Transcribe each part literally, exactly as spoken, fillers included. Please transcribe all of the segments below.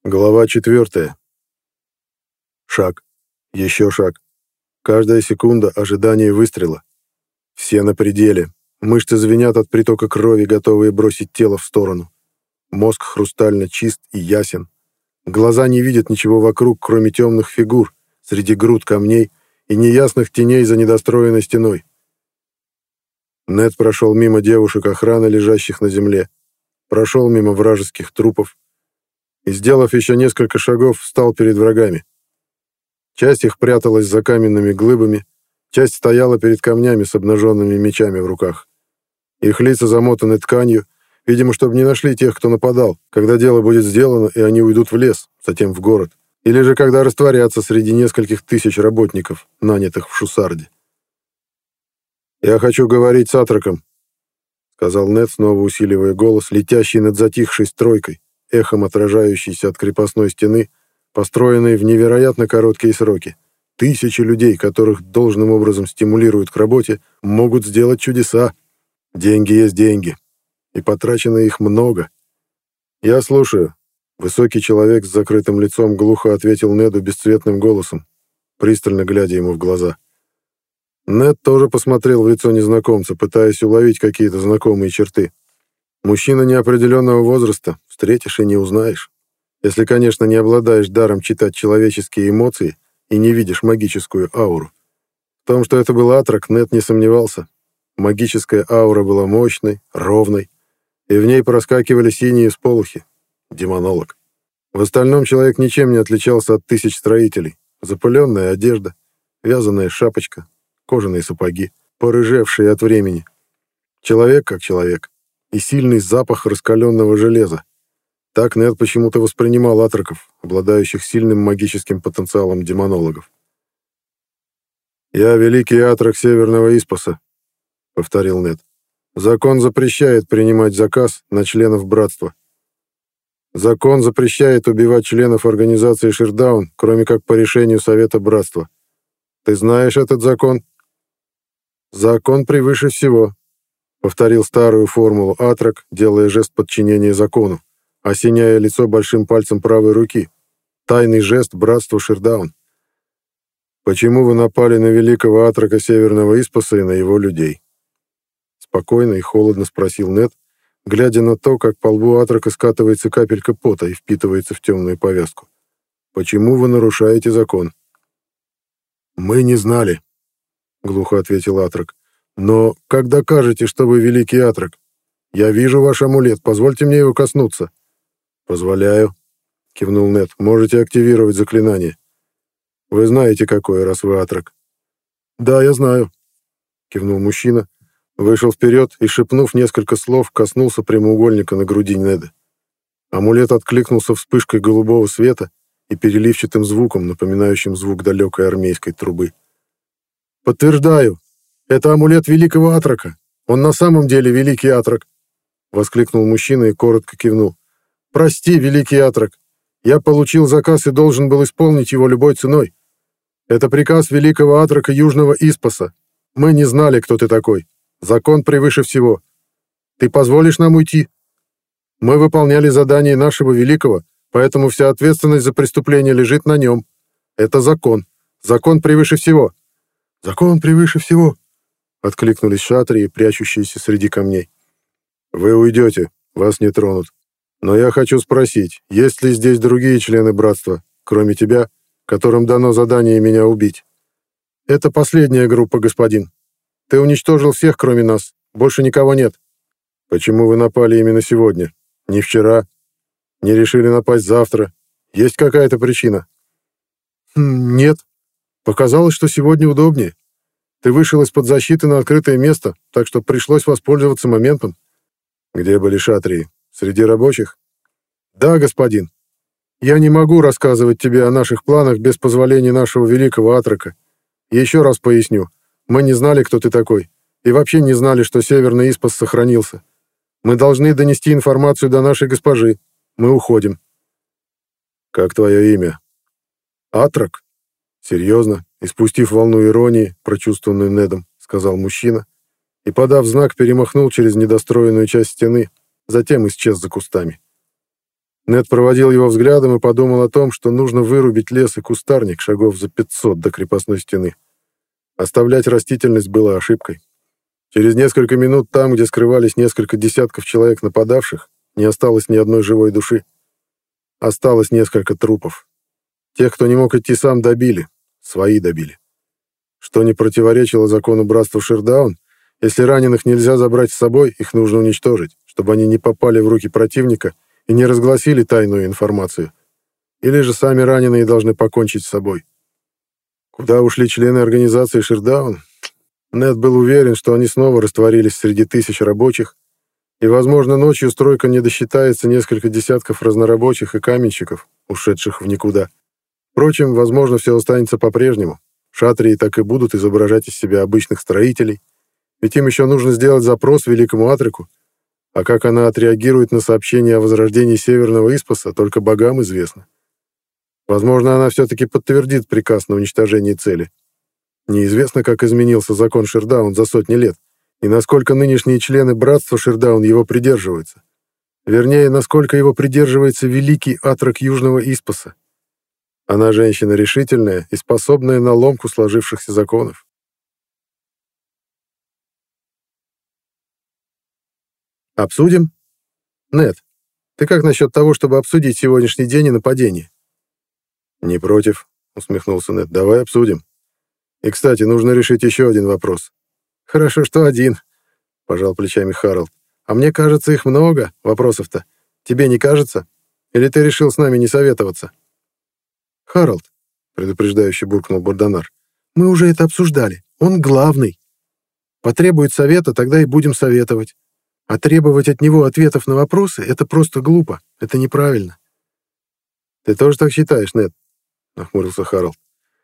Глава четвертая. Шаг. Еще шаг. Каждая секунда ожидания выстрела. Все на пределе. Мышцы звенят от притока крови, готовые бросить тело в сторону. Мозг хрустально чист и ясен. Глаза не видят ничего вокруг, кроме темных фигур среди груд камней и неясных теней за недостроенной стеной. Нед прошел мимо девушек охраны, лежащих на земле. Прошел мимо вражеских трупов. И, сделав еще несколько шагов, встал перед врагами. Часть их пряталась за каменными глыбами, часть стояла перед камнями с обнаженными мечами в руках. Их лица замотаны тканью, видимо, чтобы не нашли тех, кто нападал, когда дело будет сделано, и они уйдут в лес, затем в город, или же когда растворятся среди нескольких тысяч работников, нанятых в Шусарде. «Я хочу говорить с Атраком», — сказал Нед, снова усиливая голос, летящий над затихшей стройкой, эхом отражающийся от крепостной стены, построенной в невероятно короткие сроки. Тысячи людей, которых должным образом стимулируют к работе, могут сделать чудеса. Деньги есть деньги. И потрачено их много. «Я слушаю», — высокий человек с закрытым лицом глухо ответил Неду бесцветным голосом, пристально глядя ему в глаза. Нед тоже посмотрел в лицо незнакомца, пытаясь уловить какие-то знакомые черты. Мужчина неопределенного возраста, встретишь и не узнаешь. Если, конечно, не обладаешь даром читать человеческие эмоции и не видишь магическую ауру. В том, что это был Атрак, Нед не сомневался. Магическая аура была мощной, ровной, и в ней проскакивали синие всполохи. Демонолог. В остальном человек ничем не отличался от тысяч строителей. Запыленная одежда, вязаная шапочка, кожаные сапоги, порыжевшие от времени. Человек как человек. И сильный запах раскаленного железа. Так Нед почему-то воспринимал атраков, обладающих сильным магическим потенциалом демонологов. «Я великий атрак Северного Испаса», — повторил Нед. «Закон запрещает принимать заказ на членов братства. Закон запрещает убивать членов организации Ширдаун, кроме как по решению Совета Братства. Ты знаешь этот закон?» «Закон превыше всего», — повторил старую формулу Атрак, делая жест подчинения закону, осеняя лицо большим пальцем правой руки. Тайный жест братства Ширдаун. «Почему вы напали на великого Атрака Северного Испаса и на его людей?» Спокойно и холодно спросил Нед, глядя на то, как по лбу Атрака скатывается капелька пота и впитывается в темную повязку. «Почему вы нарушаете закон?» «Мы не знали», — глухо ответил Атрак. «Но как докажете, что вы великий Атрак? Я вижу ваш амулет, позвольте мне его коснуться». «Позволяю», — кивнул Нед. «Можете активировать заклинание. Вы знаете, какое, раз вы Атрак». «Да, я знаю», — кивнул мужчина, вышел вперед и, шепнув несколько слов, коснулся прямоугольника на груди Неда. Амулет откликнулся вспышкой голубого света и переливчатым звуком, напоминающим звук далекой армейской трубы. «Подтверждаю, это амулет великого Атрака. Он на самом деле великий Атрак», — воскликнул мужчина и коротко кивнул. «Прости, великий Атрак, я получил заказ и должен был исполнить его любой ценой. Это приказ великого Атрака Южного Испаса. Мы не знали, кто ты такой. Закон превыше всего. Ты позволишь нам уйти? Мы выполняли задание нашего великого, поэтому вся ответственность за преступление лежит на нем. Это закон. Закон превыше всего». «Закон превыше всего», — откликнулись шатрии, прячущиеся среди камней. «Вы уйдете, вас не тронут. Но я хочу спросить, есть ли здесь другие члены братства, кроме тебя, которым дано задание меня убить?» «Это последняя группа, господин. Ты уничтожил всех, кроме нас. Больше никого нет». «Почему вы напали именно сегодня? Не вчера? Не решили напасть завтра? Есть какая-то причина?» «Хм, «Нет. Показалось, что сегодня удобнее. Ты вышел из-под защиты на открытое место, так что пришлось воспользоваться моментом». «Где были шатрии? Среди рабочих?» «Да, господин. Я не могу рассказывать тебе о наших планах без позволения нашего великого Атрака. Еще раз поясню. Мы не знали, кто ты такой, и вообще не знали, что Северный Испас сохранился. Мы должны донести информацию до нашей госпожи. Мы уходим». «Как твое имя?» «Атрак». «Серьезно?» И, спустив волну иронии, прочувствованную Недом, сказал мужчина, и, подав знак, перемахнул через недостроенную часть стены, затем исчез за кустами. Нед проводил его взглядом и подумал о том, что нужно вырубить лес и кустарник шагов за пятьсот до крепостной стены. Оставлять растительность было ошибкой. Через несколько минут там, где скрывались несколько десятков человек нападавших, не осталось ни одной живой души. Осталось несколько трупов. Тех, кто не мог идти сам, добили. Свои добили. Что не противоречило закону братства Шердаун, если раненых нельзя забрать с собой, их нужно уничтожить, чтобы они не попали в руки противника и не разгласили тайную информацию. Или же сами раненые должны покончить с собой. Куда ушли члены организации Шердаун? Нед был уверен, что они снова растворились среди тысяч рабочих, и, возможно, ночью стройка не досчитается несколько десятков разнорабочих и каменщиков, ушедших в никуда. Впрочем, возможно, все останется по-прежнему. Шатрии так и будут изображать из себя обычных строителей, ведь им еще нужно сделать запрос великому Атрику, а как она отреагирует на сообщение о возрождении Северного Испаса, только богам известно. Возможно, она все-таки подтвердит приказ на уничтожение цели. Неизвестно, как изменился закон Шердаун за сотни лет, и насколько нынешние члены братства Шердаун его придерживаются. Вернее, насколько его придерживается великий Атрак Южного Испаса. Она женщина решительная и способная на ломку сложившихся законов. «Обсудим? Нед, ты как насчет того, чтобы обсудить сегодняшний день и нападение?» «Не против», — усмехнулся Нед. «Давай обсудим. И, кстати, нужно решить еще один вопрос». «Хорошо, что один», — пожал плечами Харалд. «А мне кажется, их много, вопросов-то. Тебе не кажется? Или ты решил с нами не советоваться?» «Харалд», — предупреждающе буркнул Борданар, — «мы уже это обсуждали. Он главный. Потребует совета, тогда и будем советовать. А требовать от него ответов на вопросы — это просто глупо, это неправильно». «Ты тоже так считаешь, Нед?» — нахмурился Харалд.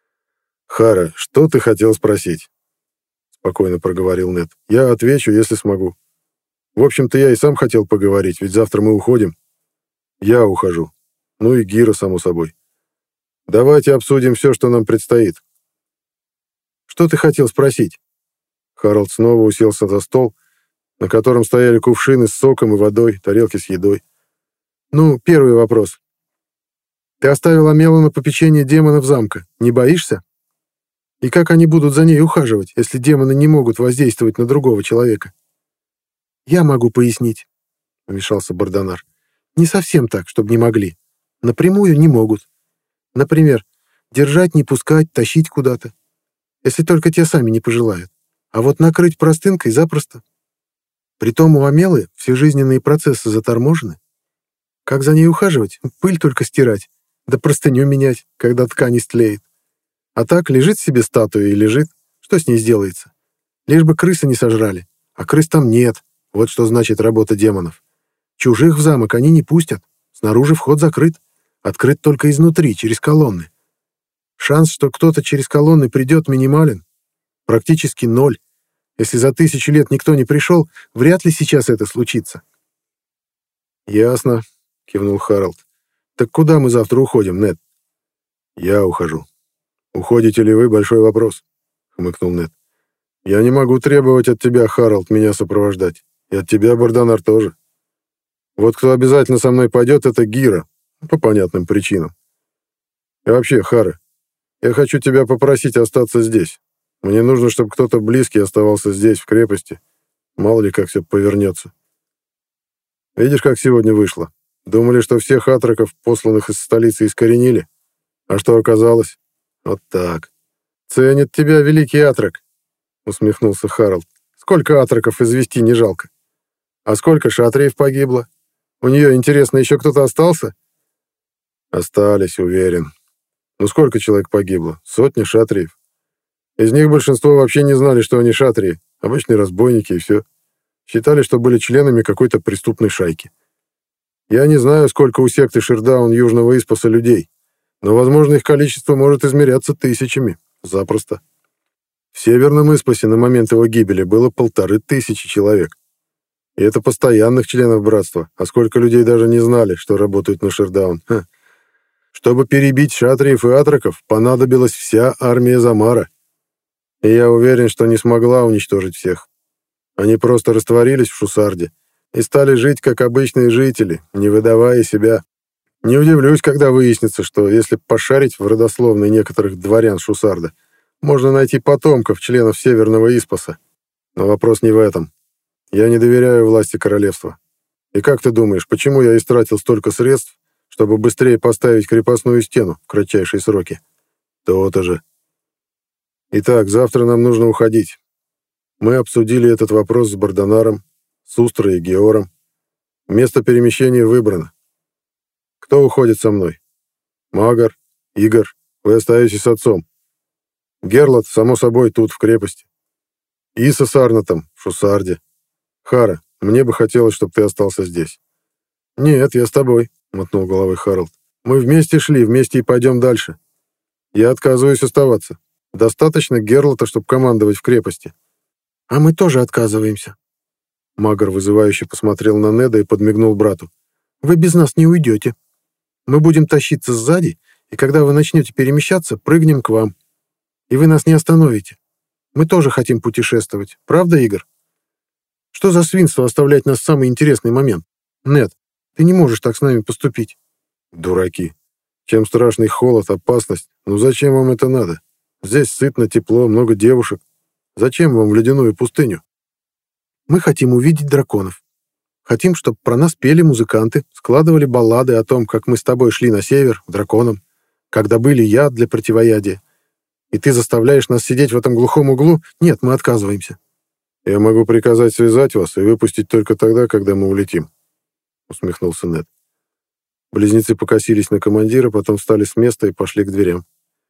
«Хара, что ты хотел спросить?» — спокойно проговорил Нед. «Я отвечу, если смогу. В общем-то, я и сам хотел поговорить, ведь завтра мы уходим. Я ухожу. Ну и Гира, само собой. Давайте обсудим все, что нам предстоит». «Что ты хотел спросить?» Харалд снова уселся за стол, на котором стояли кувшины с соком и водой, тарелки с едой. «Ну, первый вопрос. Ты оставил Амелу на попечение демонов замка. Не боишься? И как они будут за ней ухаживать, если демоны не могут воздействовать на другого человека?» «Я могу пояснить», — вмешался Борданар. «Не совсем так, чтобы не могли. Напрямую не могут. Например, держать, не пускать, тащить куда-то. Если только те сами не пожелают. А вот накрыть простынкой запросто. Притом у Амелы все жизненные процессы заторможены. Как за ней ухаживать? Пыль только стирать, да простыню менять, когда ткань истлеет. А так лежит себе статуя и лежит. Что с ней сделается? Лишь бы крысы не сожрали. А крыс там нет. Вот что значит работа демонов. Чужих в замок они не пустят. Снаружи вход закрыт. Открыт только изнутри, через колонны. Шанс, что кто-то через колонны придет, минимален. Практически ноль. Если за тысячу лет никто не пришел, вряд ли сейчас это случится. «Ясно», — кивнул Харалд. «Так куда мы завтра уходим, Нед?» «Я ухожу. Уходите ли вы — большой вопрос», — хмыкнул Нед. «Я не могу требовать от тебя, Харалд, меня сопровождать. И от тебя, Борданар, тоже. Вот кто обязательно со мной пойдет, это Гира, по понятным причинам. И вообще, Хара, я хочу тебя попросить остаться здесь. Мне нужно, чтобы кто-то близкий оставался здесь, в крепости. Мало ли, как все повернется. Видишь, как сегодня вышло? Думали, что всех атраков, посланных из столицы, искоренили? А что оказалось? Вот так. Ценит тебя великий атрак, усмехнулся Харалд. Сколько атраков извести не жалко. А сколько шатриев погибло? У нее, интересно, еще кто-то остался? Остались, уверен. Ну сколько человек погибло? Сотни шатриев. Из них большинство вообще не знали, что они шатрии, обычные разбойники и все. Считали, что были членами какой-то преступной шайки. Я не знаю, сколько у секты Шердаун Южного Испаса людей, но, возможно, их количество может измеряться тысячами. Запросто. В Северном Испасе на момент его гибели было полторы тысячи человек. И это постоянных членов братства, а сколько людей даже не знали, что работают на Шердаун. Ха. Чтобы перебить шатриев и атраков, понадобилась вся армия Замара. И я уверен, что не смогла уничтожить всех. Они просто растворились в Шусарде и стали жить, как обычные жители, не выдавая себя. Не удивлюсь, когда выяснится, что если пошарить в родословной некоторых дворян Шусарда, можно найти потомков членов Северного Испаса. Но вопрос не в этом. Я не доверяю власти королевства. И как ты думаешь, почему я истратил столько средств, чтобы быстрее поставить крепостную стену в кратчайшие сроки? То-то же. Итак, завтра нам нужно уходить. Мы обсудили этот вопрос с Бардонаром, с Устрой и Геором. Место перемещения выбрано. Кто уходит со мной? Магар, Игорь, вы остаетесь с отцом. Герлот, само собой, тут, в крепости. Иса с Арнотом, в Шусарде. Хара, мне бы хотелось, чтобы ты остался здесь. Нет, я с тобой, мотнул головой Харалд. Мы вместе шли, вместе и пойдем дальше. Я отказываюсь оставаться. Достаточно Герлота, чтобы командовать в крепости. А мы тоже отказываемся. Магар вызывающе посмотрел на Неда и подмигнул брату. Вы без нас не уйдете. Мы будем тащиться сзади, и когда вы начнете перемещаться, прыгнем к вам. И вы нас не остановите. Мы тоже хотим путешествовать. Правда, Игорь? Что за свинство оставлять нас в самый интересный момент? Нед, ты не можешь так с нами поступить. Дураки. Чем страшный холод, опасность. Ну зачем вам это надо? Здесь сытно, тепло, много девушек. Зачем вам в ледяную пустыню? Мы хотим увидеть драконов. Хотим, чтобы про нас пели музыканты, складывали баллады о том, как мы с тобой шли на север, к драконам, как добыли яд для противоядия. И ты заставляешь нас сидеть в этом глухом углу? Нет, мы отказываемся. Я могу приказать связать вас и выпустить только тогда, когда мы улетим, усмехнулся Нед. Близнецы покосились на командира, потом встали с места и пошли к дверям.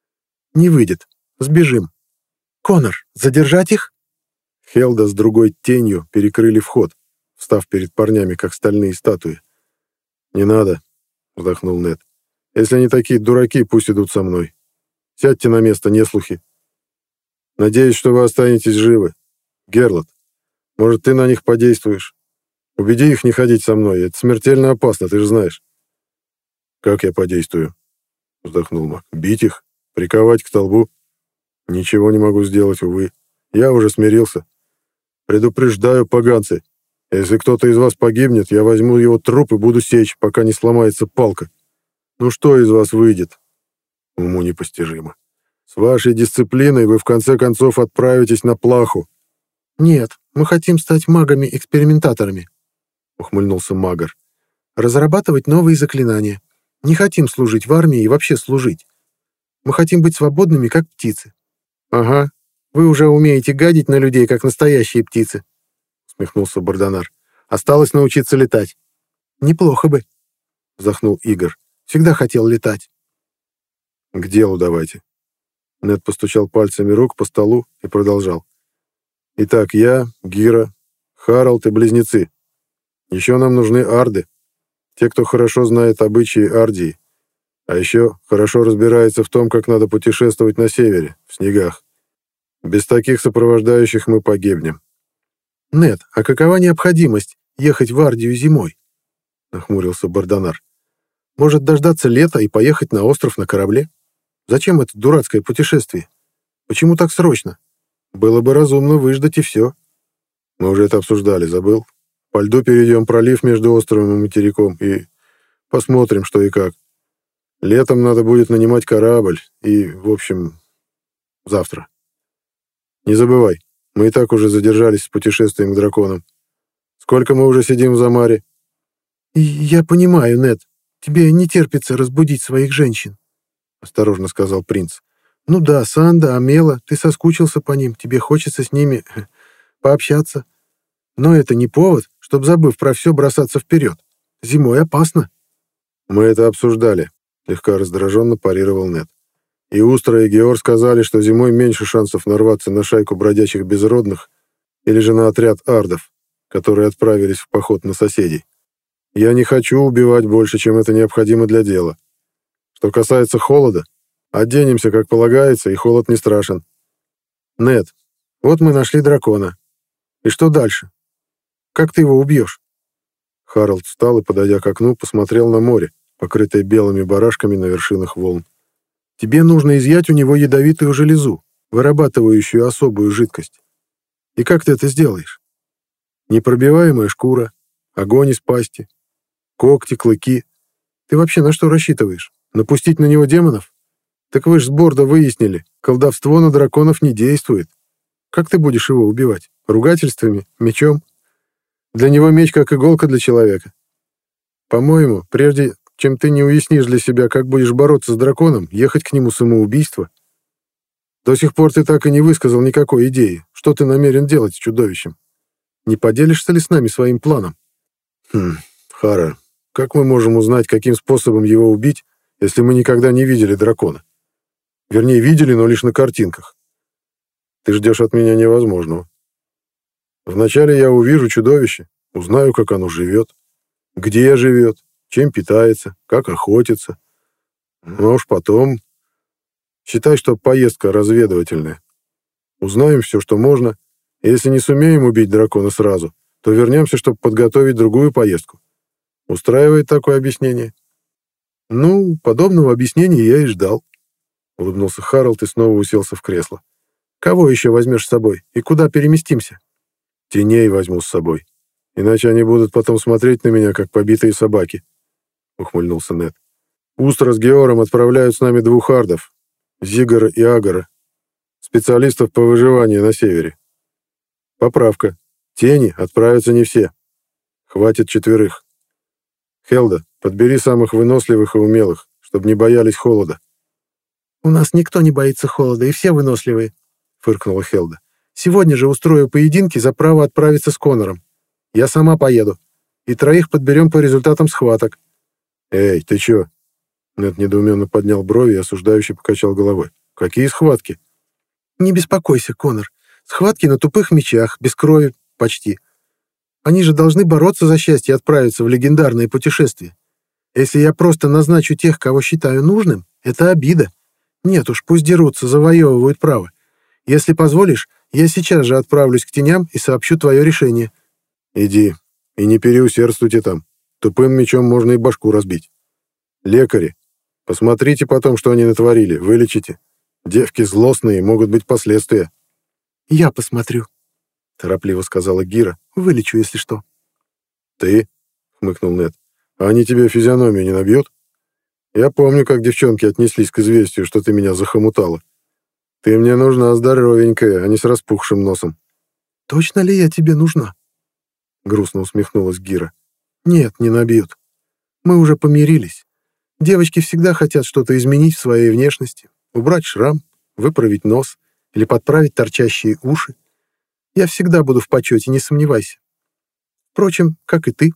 Не выйдет. Сбежим. Конор, задержать их? Хелда с другой тенью перекрыли вход, встав перед парнями, как стальные статуи. «Не надо», — вздохнул Нед. «Если они такие дураки, пусть идут со мной. Сядьте на место, неслухи. Надеюсь, что вы останетесь живы. Герлот, может, ты на них подействуешь? Убеди их не ходить со мной, это смертельно опасно, ты же знаешь». «Как я подействую?» — вздохнул маг. «Бить их? Приковать к столбу? Ничего не могу сделать, увы. Я уже смирился. Предупреждаю, поганцы. Если кто-то из вас погибнет, я возьму его труп и буду сечь, пока не сломается палка. Ну что из вас выйдет? Уму непостижимо. С вашей дисциплиной вы в конце концов отправитесь на плаху. Нет, мы хотим стать магами-экспериментаторами, ухмыльнулся Магар. Разрабатывать новые заклинания. Не хотим служить в армии и вообще служить. Мы хотим быть свободными, как птицы. Ага, вы уже умеете гадить на людей, как настоящие птицы, усмехнулся Бардонар. Осталось научиться летать. Неплохо бы, вздохнул Игорь. Всегда хотел летать. К делу давайте. Нед постучал пальцами рук по столу и продолжал. Итак, я, Гира, Харалд и близнецы. Еще нам нужны арды. Те, кто хорошо знает обычаи Ардии. А еще хорошо разбирается в том, как надо путешествовать на севере, в снегах. Без таких сопровождающих мы погибнем. Нед, а какова необходимость ехать в Ардию зимой? Нахмурился Бардонар. Может, дождаться лета и поехать на остров на корабле? Зачем это дурацкое путешествие? Почему так срочно? Было бы разумно выждать и все. Мы уже это обсуждали, забыл? По льду перейдем пролив между островом и материком и посмотрим, что и как. Летом надо будет нанимать корабль и, в общем, завтра. Не забывай, мы и так уже задержались с путешествием к драконам. Сколько мы уже сидим в Замаре? Я понимаю, Нед, тебе не терпится разбудить своих женщин, осторожно сказал принц. Ну да, Санда, Амела, ты соскучился по ним, тебе хочется с ними пообщаться. Но это не повод, чтобы, забыв про все, бросаться вперед. Зимой опасно. Мы это обсуждали, слегка раздраженно парировал Нед. И Устра, и Геор сказали, что зимой меньше шансов нарваться на шайку бродячих безродных или же на отряд ардов, которые отправились в поход на соседей. Я не хочу убивать больше, чем это необходимо для дела. Что касается холода, оденемся, как полагается, и холод не страшен. Нед, вот мы нашли дракона. И что дальше? Как ты его убьешь? Харалд встал и, подойдя к окну, посмотрел на море, покрытое белыми барашками на вершинах волн. Тебе нужно изъять у него ядовитую железу, вырабатывающую особую жидкость. И как ты это сделаешь? Непробиваемая шкура, огонь из пасти, когти, клыки. Ты вообще на что рассчитываешь? Напустить на него демонов? Так вы ж с борда выяснили, колдовство на драконов не действует. Как ты будешь его убивать? Ругательствами? Мечом? Для него меч как иголка для человека. По-моему, прежде чем ты не уяснишь для себя, как будешь бороться с драконом, ехать к нему самоубийство. До сих пор ты так и не высказал никакой идеи, что ты намерен делать с чудовищем. Не поделишься ли с нами своим планом? Хм, Хара, как мы можем узнать, каким способом его убить, если мы никогда не видели дракона? Вернее, видели, но лишь на картинках. Ты ждешь от меня невозможного. Вначале я увижу чудовище, узнаю, как оно живет, где живет, чем питается, как охотится. Ну уж потом... Считай, что поездка разведывательная. Узнаем все, что можно, и если не сумеем убить дракона сразу, то вернемся, чтобы подготовить другую поездку. Устраивает такое объяснение? Ну, подобного объяснения я и ждал. Улыбнулся Харалд и снова уселся в кресло. Кого еще возьмешь с собой? И куда переместимся? Теней возьму с собой. Иначе они будут потом смотреть на меня, как побитые собаки. Ухмыльнулся Нед. Устра с Геором отправляют с нами двух ардов. Зигора и Агора. Специалистов по выживанию на севере. Поправка. Тени отправятся не все. Хватит четверых. Хелда, подбери самых выносливых и умелых, чтобы не боялись холода. «У нас никто не боится холода, и все выносливые», — фыркнула Хелда. «Сегодня же устрою поединки за право отправиться с Конором. Я сама поеду, и троих подберем по результатам схваток». «Эй, ты чё?» Нед недоуменно поднял брови и осуждающе покачал головой. «Какие схватки?» «Не беспокойся, Конор. Схватки на тупых мечах, без крови, почти. Они же должны бороться за счастье и отправиться в легендарное путешествие. Если я просто назначу тех, кого считаю нужным, это обида. Нет уж, пусть дерутся, завоевывают право. Если позволишь, я сейчас же отправлюсь к теням и сообщу твое решение». «Иди, и не переусердствуйте там. Тупым мечом можно и башку разбить. Лекари, посмотрите потом, что они натворили, вылечите. Девки злостные, могут быть последствия». «Я посмотрю», — торопливо сказала Гира. «Вылечу, если что». «Ты?» — хмыкнул Нед. «А они тебе физиономию не набьют? Я помню, как девчонки отнеслись к известию, что ты меня захомутала. Ты мне нужна здоровенькая, а не с распухшим носом». «Точно ли я тебе нужна?» — грустно усмехнулась Гира. «Нет, не набьют. Мы уже помирились. Девочки всегда хотят что-то изменить в своей внешности. Убрать шрам, выправить нос или подправить торчащие уши. Я всегда буду в почете, не сомневайся. Впрочем, как и ты.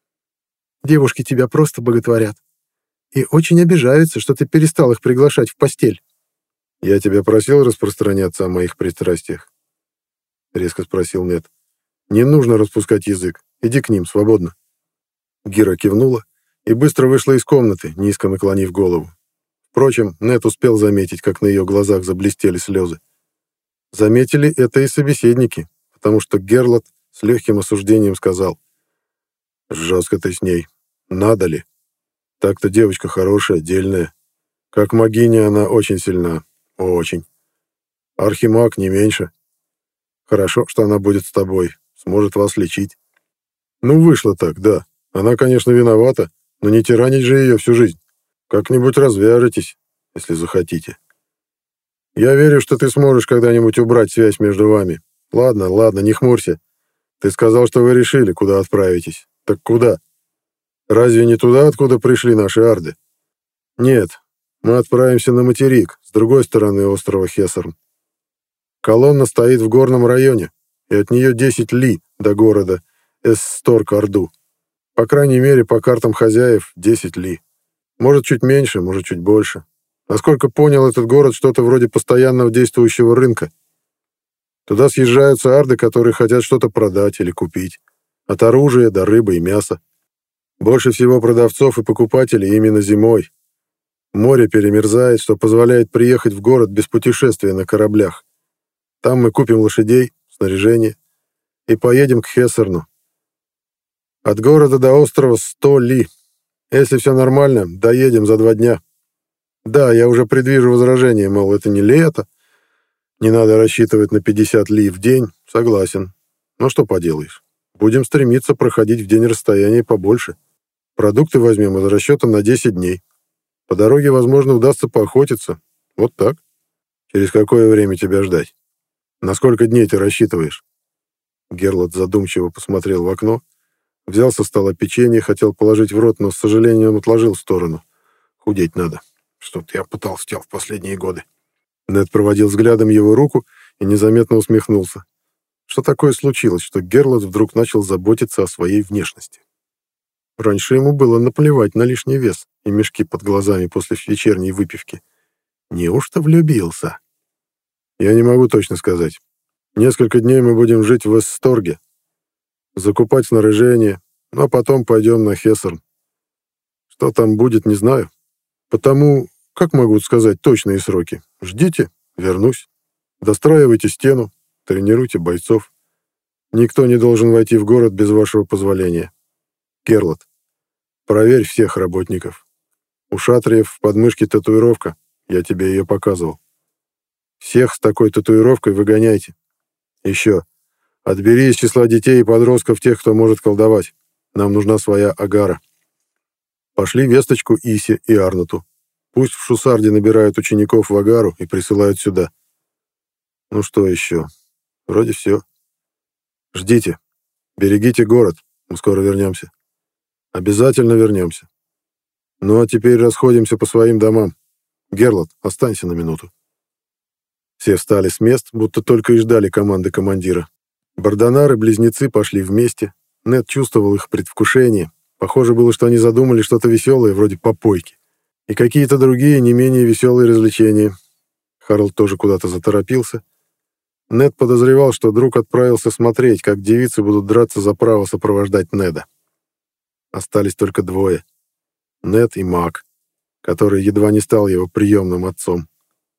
Девушки тебя просто боготворят. И очень обижаются, что ты перестал их приглашать в постель». «Я тебя просил распространяться о моих пристрастиях?» — резко спросил Нед. «Не нужно распускать язык. Иди к ним, свободно». Гира кивнула и быстро вышла из комнаты, низко наклонив голову. Впрочем, Нед успел заметить, как на ее глазах заблестели слезы. Заметили это и собеседники, потому что Герлот с легким осуждением сказал: «Жестко ты с ней. Надо ли? Так-то девочка хорошая, дельная. Как магиня она очень сильна. Очень. Архимаг не меньше. Хорошо, что она будет с тобой, сможет вас лечить». «Ну, вышло так, да. Она, конечно, виновата, но не тиранить же ее всю жизнь. Как-нибудь развяжетесь, если захотите. Я верю, что ты сможешь когда-нибудь убрать связь между вами. Ладно, ладно, не хмурься. Ты сказал, что вы решили, куда отправитесь. Так куда? Разве не туда, откуда пришли наши арды? Нет, мы отправимся на материк, с другой стороны острова Хессерн. Колонна стоит в горном районе, и от нее десять ли до города Эссторк-Орду. По крайней мере, по картам хозяев, десять ли. Может, чуть меньше, может, чуть больше. Насколько понял, этот город что-то вроде постоянного действующего рынка. Туда съезжаются арды, которые хотят что-то продать или купить. От оружия до рыбы и мяса. Больше всего продавцов и покупателей именно зимой. Море перемерзает, что позволяет приехать в город без путешествия на кораблях. Там мы купим лошадей, снаряжение и поедем к Хессерну. От города до острова сто ли. Если все нормально, доедем за два дня. Да, я уже предвижу возражение, мол, это не лето. Не надо рассчитывать на пятьдесят ли в день. Согласен. Но что поделаешь. Будем стремиться проходить в день расстояние побольше. Продукты возьмем из расчета на десять дней. По дороге, возможно, удастся поохотиться. Вот так. Через какое время тебя ждать? На сколько дней ты рассчитываешь?» Герлот задумчиво посмотрел в окно, взял со стола печенье, хотел положить в рот, но с сожалением отложил в сторону. Худеть надо. Что-то я потолстел в последние годы. Нед проводил взглядом его руку и незаметно усмехнулся. Что такое случилось, что Герлот вдруг начал заботиться о своей внешности? Раньше ему было наплевать на лишний вес и мешки под глазами после вечерней выпивки. Неужто влюбился? Я не могу точно сказать. Несколько дней мы будем жить в Эсторге, закупать снаряжение, ну, а потом пойдем на Хессерн. Что там будет, не знаю. Потому, как могу сказать точные сроки? Ждите, вернусь. Достраивайте стену, тренируйте бойцов. Никто не должен войти в город без вашего позволения. Герлот, проверь всех работников. У Шатриев в подмышке татуировка, я тебе ее показывал. Всех с такой татуировкой выгоняйте. Еще, отбери из числа детей и подростков тех, кто может колдовать. Нам нужна своя агара. Пошли весточку Исе и Арноту. Пусть в Шусарде набирают учеников в агару и присылают сюда. Ну что еще? Вроде все. Ждите. Берегите город. Мы скоро вернемся. Обязательно вернемся. Ну а теперь расходимся по своим домам. Герлот, останься на минуту. Все встали с мест, будто только и ждали команды командира. Бардонары-близнецы пошли вместе. Нед чувствовал их предвкушение. Похоже было, что они задумали что-то веселое, вроде попойки. И какие-то другие, не менее веселые развлечения. Харалд тоже куда-то заторопился. Нед подозревал, что друг отправился смотреть, как девицы будут драться за право сопровождать Неда. Остались только двое. Нед и Мак, который едва не стал его приемным отцом.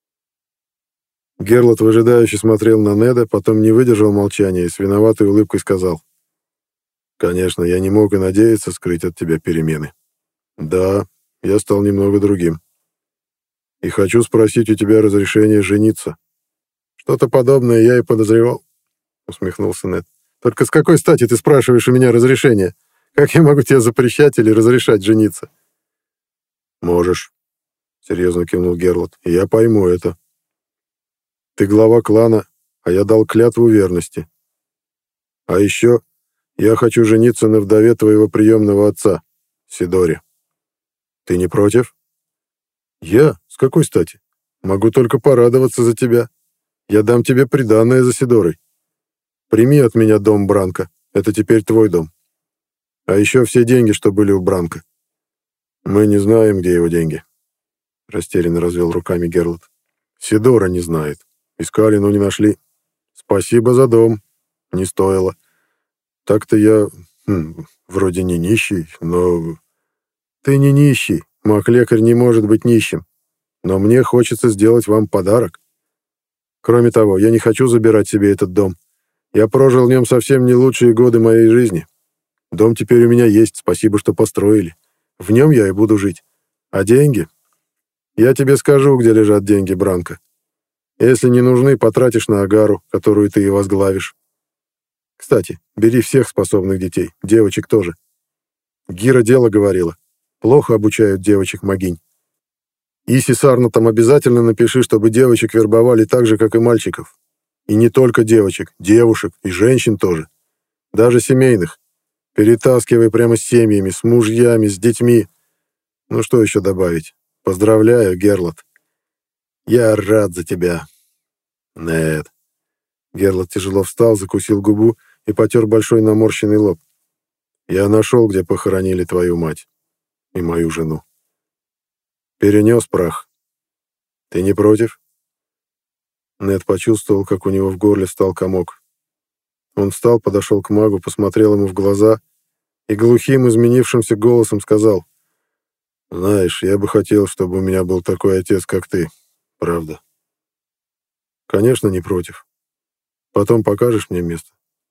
Герлот выжидающе смотрел на Неда, потом не выдержал молчания и с виноватой улыбкой сказал: «Конечно, я не мог и надеяться скрыть от тебя перемены. Да, я стал немного другим. И хочу спросить у тебя разрешения жениться». «Что-то подобное я и подозревал», — усмехнулся Нед. «Только с какой стати ты спрашиваешь у меня разрешения? Как я могу тебе запрещать или разрешать жениться?» «Можешь», — серьезно кивнул Герлот, — «и я пойму это. Ты глава клана, а я дал клятву верности. А еще я хочу жениться на вдове твоего приемного отца, Сидоре. Ты не против?» «Я? С какой стати? Могу только порадоваться за тебя. Я дам тебе приданое за Сидорой. Прими от меня дом Бранка, это теперь твой дом. А еще все деньги, что были у Бранка». «Мы не знаем, где его деньги», — растерянно развел руками Герлот. «Сидора не знает. Искали, но не нашли. Спасибо за дом. Не стоило. Так-то я хм, вроде не нищий, но...» «Ты не нищий. Маг-лекарь не может быть нищим. Но мне хочется сделать вам подарок. Кроме того, я не хочу забирать себе этот дом. Я прожил в нем совсем не лучшие годы моей жизни. Дом теперь у меня есть, спасибо, что построили. В нем я и буду жить. А деньги? Я тебе скажу, где лежат деньги, Бранко. Если не нужны, потратишь на агару, которую ты и возглавишь. Кстати, бери всех способных детей, девочек тоже. Гира дело говорила. Плохо обучают девочек-могинь. Иси с Арнотом обязательно напиши, чтобы девочек вербовали так же, как и мальчиков. И не только девочек, девушек и женщин тоже. Даже семейных. Перетаскивай прямо с семьями, с мужьями, с детьми. Ну что еще добавить? Поздравляю, Герлот. Я рад за тебя. Нет. Герлот тяжело встал, закусил губу и потер большой наморщенный лоб. Я нашел, где похоронили твою мать и мою жену. Перенес прах. Ты не против? Нед почувствовал, как у него в горле стал комок. Он встал, подошел к магу, посмотрел ему в глаза и глухим, изменившимся голосом сказал: «Знаешь, я бы хотел, чтобы у меня был такой отец, как ты. Правда». «Конечно, не против. Потом покажешь мне место.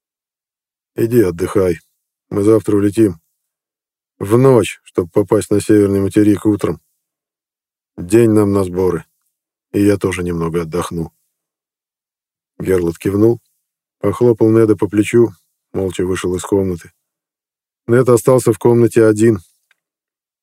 Иди отдыхай. Мы завтра улетим. В ночь, чтобы попасть на северный материк утром. День нам на сборы. И я тоже немного отдохну». Герлот кивнул, похлопал Неда по плечу, молча вышел из комнаты. Нед остался в комнате один.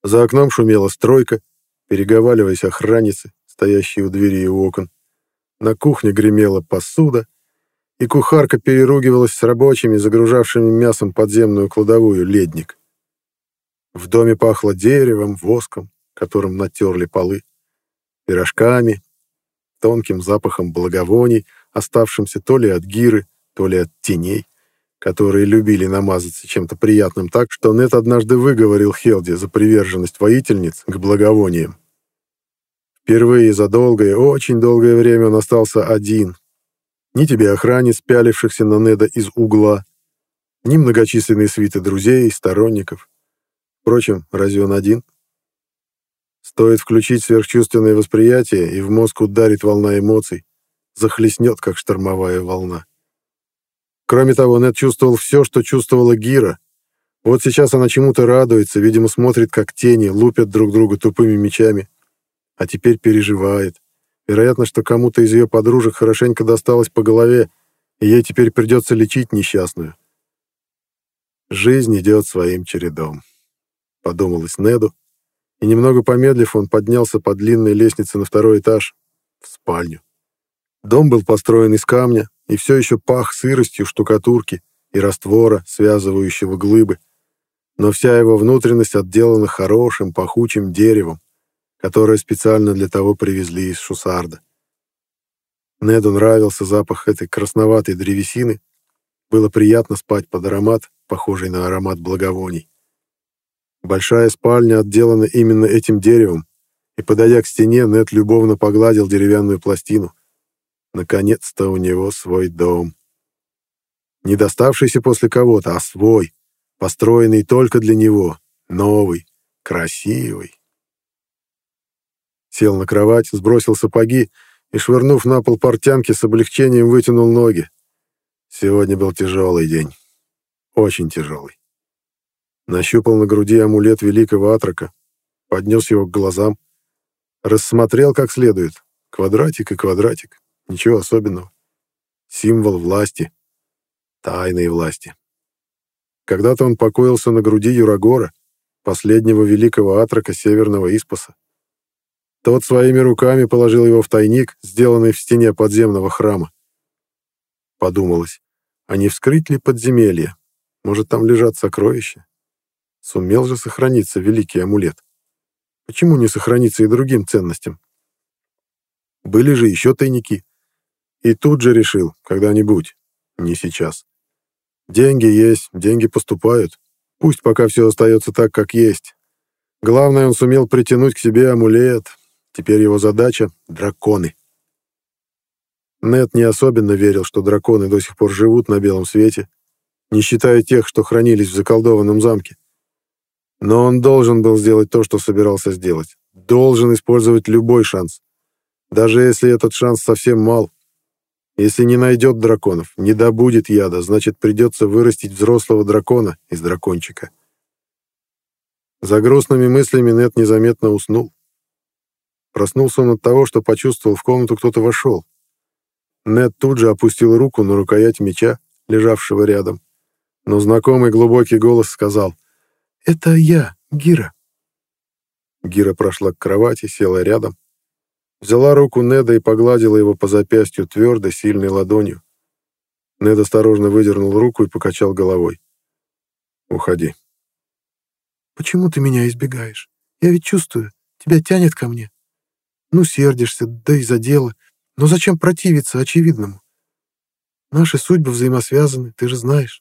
За окном шумела стройка, переговариваясь охранницы, стоящие у двери и у окон. На кухне гремела посуда, и кухарка переругивалась с рабочими, загружавшими мясом подземную кладовую ледник. В доме пахло деревом, воском, которым натерли полы, пирожками, тонким запахом благовоний, оставшимся то ли от гиры, то ли от теней, которые любили намазаться чем-то приятным так, что Нед однажды выговорил Хелде за приверженность воительниц к благовониям. Впервые за долгое, очень долгое время он остался один. Ни тебе охранниц, пялившихся на Неда из угла, ни многочисленные свиты друзей и сторонников. Впрочем, разве он один? Стоит включить сверхчувственное восприятие, и в мозг ударит волна эмоций, захлестнет, как штормовая волна. Кроме того, Нед чувствовал все, что чувствовала Гира. Вот сейчас она чему-то радуется, видимо, смотрит, как тени лупят друг друга тупыми мечами, а теперь переживает. Вероятно, что кому-то из ее подружек хорошенько досталось по голове, и ей теперь придется лечить несчастную. «Жизнь идет своим чередом», — подумалось Неду, и немного помедлив, он поднялся по длинной лестнице на второй этаж, в спальню. Дом был построен из камня и все еще пах сыростью штукатурки и раствора, связывающего глыбы, но вся его внутренность отделана хорошим пахучим деревом, которое специально для того привезли из Шусарда. Неду нравился запах этой красноватой древесины, было приятно спать под аромат, похожий на аромат благовоний. Большая спальня отделана именно этим деревом, и, подойдя к стене, Нед любовно погладил деревянную пластину. Наконец-то у него свой дом. Не доставшийся после кого-то, а свой, построенный только для него, новый, красивый. Сел на кровать, сбросил сапоги и, швырнув на пол портянки, с облегчением вытянул ноги. Сегодня был тяжелый день. Очень тяжелый. Нащупал на груди амулет великого Атрака, поднес его к глазам, рассмотрел как следует. Квадратик и квадратик. Ничего особенного. Символ власти. Тайной власти. Когда-то он покоился на груди Юрагора, последнего великого Атрака Северного Испаса. Тот своими руками положил его в тайник, сделанный в стене подземного храма. Подумалось, а не вскрыть ли подземелье? Может, там лежат сокровища? Сумел же сохраниться великий амулет. Почему не сохраниться и другим ценностям? Были же еще тайники. И тут же решил, когда-нибудь, не сейчас. Деньги есть, деньги поступают. Пусть пока все остается так, как есть. Главное, он сумел притянуть к себе амулет. Теперь его задача — драконы. Нед не особенно верил, что драконы до сих пор живут на белом свете, не считая тех, что хранились в заколдованном замке. Но он должен был сделать то, что собирался сделать. Должен использовать любой шанс. Даже если этот шанс совсем мал. Если не найдет драконов, не добудет яда, значит, придется вырастить взрослого дракона из дракончика. За грустными мыслями Нед незаметно уснул. Проснулся он от того, что почувствовал, в комнату кто-то вошел. Нед тут же опустил руку на рукоять меча, лежавшего рядом. Но знакомый глубокий голос сказал: «Это я, Гира». Гира прошла к кровати, села рядом, взяла руку Неда и погладила его по запястью твердой, сильной ладонью. Нед осторожно выдернул руку и покачал головой. «Уходи». «Почему ты меня избегаешь? Я ведь чувствую, тебя тянет ко мне. Ну, сердишься, да и за дело. Но зачем противиться очевидному? Наши судьбы взаимосвязаны, ты же знаешь».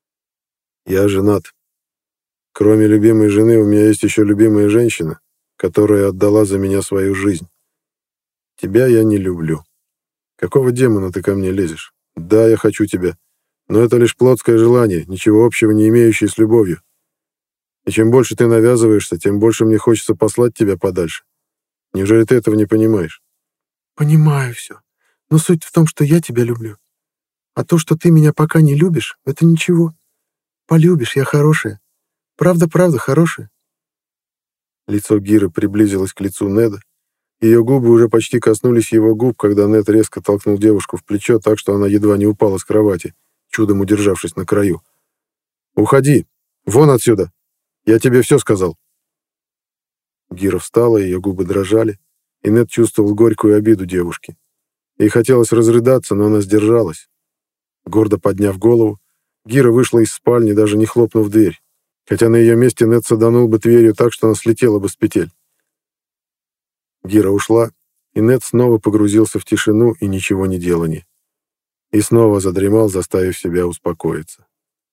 «Я женат. Кроме любимой жены у меня есть еще любимая женщина, которая отдала за меня свою жизнь. Тебя я не люблю. Какого демона ты ко мне лезешь? Да, я хочу тебя, но это лишь плотское желание, ничего общего не имеющее с любовью. И чем больше ты навязываешься, тем больше мне хочется послать тебя подальше. Неужели ты этого не понимаешь?» «Понимаю все. Но суть в том, что я тебя люблю. А то, что ты меня пока не любишь, это ничего. Полюбишь, я хорошая. Правда-правда хорошая». Лицо Гиры приблизилось к лицу Неда. Ее губы уже почти коснулись его губ, когда Нед резко толкнул девушку в плечо так, что она едва не упала с кровати, чудом удержавшись на краю. «Уходи! Вон отсюда! Я тебе все сказал!» Гира встала, ее губы дрожали, и Нед чувствовал горькую обиду девушки. Ей хотелось разрыдаться, но она сдержалась. Гордо подняв голову, Гира вышла из спальни, даже не хлопнув дверь, хотя на ее месте Нед саданул бы дверью так, что она слетела бы с петель. Гира ушла, и Нед снова погрузился в тишину и ничего не делание. И снова задремал, заставив себя успокоиться.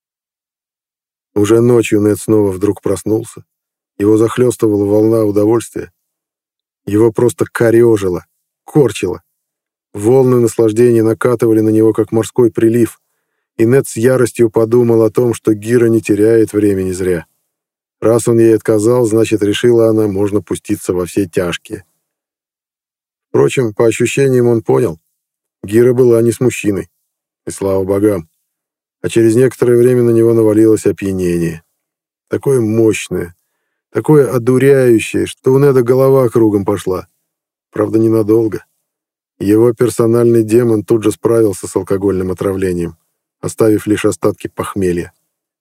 Уже ночью Нед снова вдруг проснулся. Его захлестывала волна удовольствия. Его просто корежило, корчило. Волны наслаждения накатывали на него, как морской прилив, и Нед с яростью подумал о том, что Гира не теряет времени зря. Раз он ей отказал, значит, решила она, можно пуститься во все тяжкие. Впрочем, по ощущениям он понял, Гира была не с мужчиной, и слава богам. А через некоторое время на него навалилось опьянение. Такое мощное, такое одуряющее, что у Неда голова кругом пошла. Правда, ненадолго. Его персональный демон тут же справился с алкогольным отравлением, оставив лишь остатки похмелья.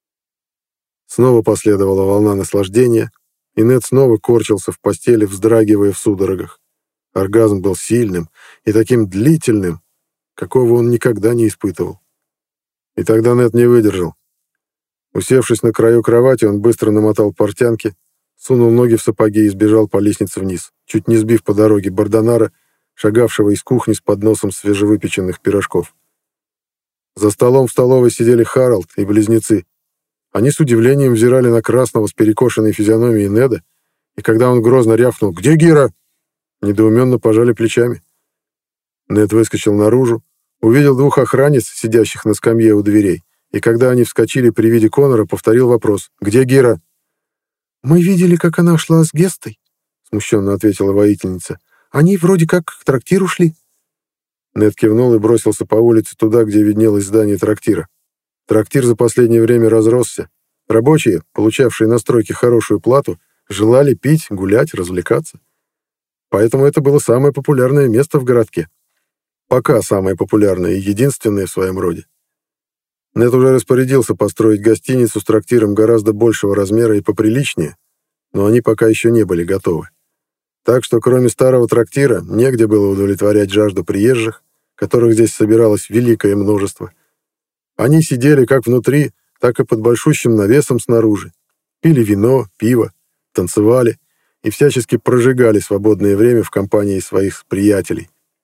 Снова последовала волна наслаждения, и Нед снова корчился в постели, вздрагивая в судорогах. Оргазм был сильным и таким длительным, какого он никогда не испытывал. И тогда Нед не выдержал. Усевшись на краю кровати, он быстро намотал портянки, сунул ноги в сапоги и сбежал по лестнице вниз, чуть не сбив по дороге Бардонара, шагавшего из кухни с подносом свежевыпеченных пирожков. За столом в столовой сидели Харалд и близнецы. Они с удивлением взирали на красного с перекошенной физиономией Неда, и когда он грозно рявкнул «Где Гира?», недоуменно пожали плечами. Нед выскочил наружу, увидел двух охранниц, сидящих на скамье у дверей, и когда они вскочили при виде Конора, повторил вопрос «Где Гира?». «Мы видели, как она шла с Гестой», — смущенно ответила воительница. «Они вроде как к трактиру шли». Нед кивнул и бросился по улице туда, где виднелось здание трактира. Трактир за последнее время разросся. Рабочие, получавшие на стройке хорошую плату, желали пить, гулять, развлекаться. Поэтому это было самое популярное место в городке. Пока самое популярное и единственное в своем роде. Нед уже распорядился построить гостиницу с трактиром гораздо большего размера и поприличнее, но они пока еще не были готовы. Так что кроме старого трактира негде было удовлетворять жажду приезжих, которых здесь собиралось великое множество. Они сидели как внутри, так и под большущим навесом снаружи, пили вино, пиво, танцевали и всячески прожигали свободное время в компании своих приятелей.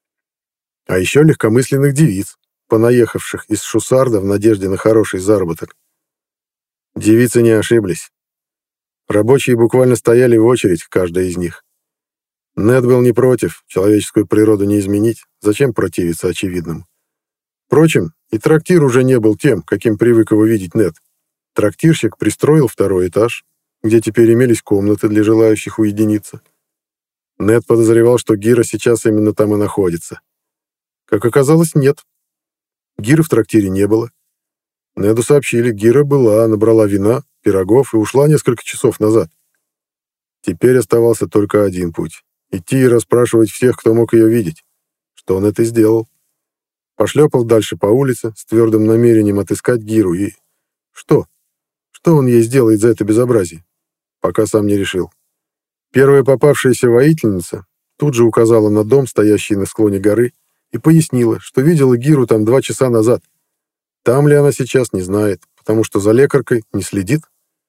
А еще легкомысленных девиц, понаехавших из Шусарда в надежде на хороший заработок. Девицы не ошиблись. Рабочие буквально стояли в очередь, каждая из них. Нед был не против, человеческую природу не изменить, зачем противиться очевидному. Впрочем, и трактир уже не был тем, каким привык его видеть Нед. Трактирщик пристроил второй этаж, где теперь имелись комнаты для желающих уединиться. Нед подозревал, что Гира сейчас именно там и находится. Как оказалось, нет. Гиры в трактире не было. Неду сообщили, Гира была, набрала вина, пирогов и ушла несколько часов назад. Теперь оставался только один путь — идти и расспрашивать всех, кто мог ее видеть. Что он это и сделал. Пошлепал дальше по улице с твердым намерением отыскать Гиру и... Что? Что он ей сделает за это безобразие? Пока сам не решил. Первая попавшаяся воительница тут же указала на дом, стоящий на склоне горы, и пояснила, что видела Гиру там два часа назад. Там ли она сейчас, не знает, потому что за лекаркой не следит.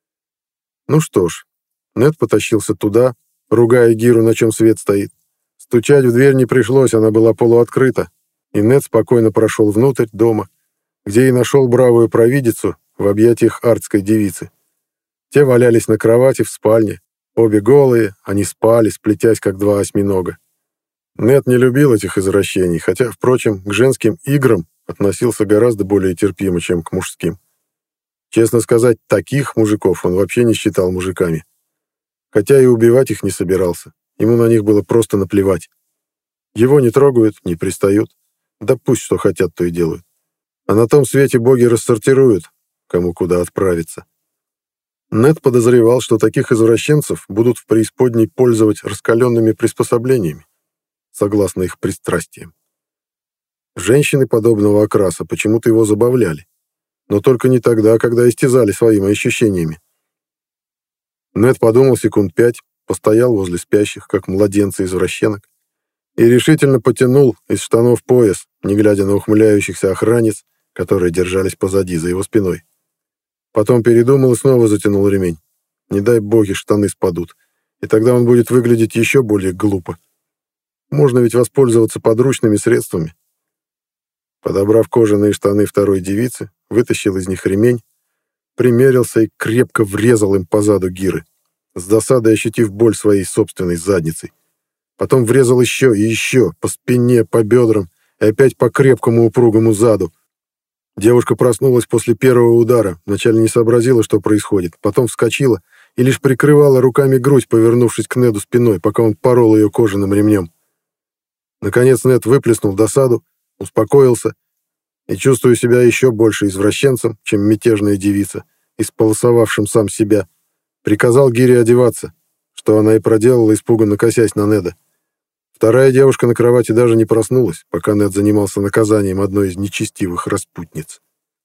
Ну что ж, Нед потащился туда, ругая Гиру, на чем свет стоит. Стучать в дверь не пришлось, она была полуоткрыта, и Нед спокойно прошел внутрь дома, где и нашел бравую провидицу в объятиях артской девицы. Те валялись на кровати в спальне, обе голые, они спали, сплетясь, как два осьминога. Нед не любил этих извращений, хотя, впрочем, к женским играм относился гораздо более терпимо, чем к мужским. Честно сказать, таких мужиков он вообще не считал мужиками. Хотя и убивать их не собирался, ему на них было просто наплевать. Его не трогают, не пристают, да пусть что хотят, то и делают. А на том свете боги рассортируют, кому куда отправиться. Нед подозревал, что таких извращенцев будут в преисподней пользовать раскаленными приспособлениями, согласно их пристрастиям. Женщины подобного окраса почему-то его забавляли, но только не тогда, когда истязали своими ощущениями. Нед подумал секунд пять, постоял возле спящих, как младенцы-извращенок, и решительно потянул из штанов пояс, не глядя на ухмыляющихся охранниц, которые держались позади, за его спиной. Потом передумал и снова затянул ремень. Не дай боги, штаны спадут, и тогда он будет выглядеть еще более глупо. Можно ведь воспользоваться подручными средствами. Подобрав кожаные штаны второй девицы, вытащил из них ремень, примерился и крепко врезал им по заду Гиры, с досадой ощутив боль своей собственной задницей. Потом врезал еще и еще, по спине, по бедрам и опять по крепкому упругому заду. Девушка проснулась после первого удара, вначале не сообразила, что происходит, потом вскочила и лишь прикрывала руками грудь, повернувшись к Неду спиной, пока он порол ее кожаным ремнем. Наконец Нед выплеснул досаду, успокоился и, чувствуя себя еще больше извращенцем, чем мятежная девица, исполосовавшим сам себя, приказал Гире одеваться, что она и проделала, испуганно косясь на Неда. Вторая девушка на кровати даже не проснулась, пока Нед занимался наказанием одной из нечестивых распутниц.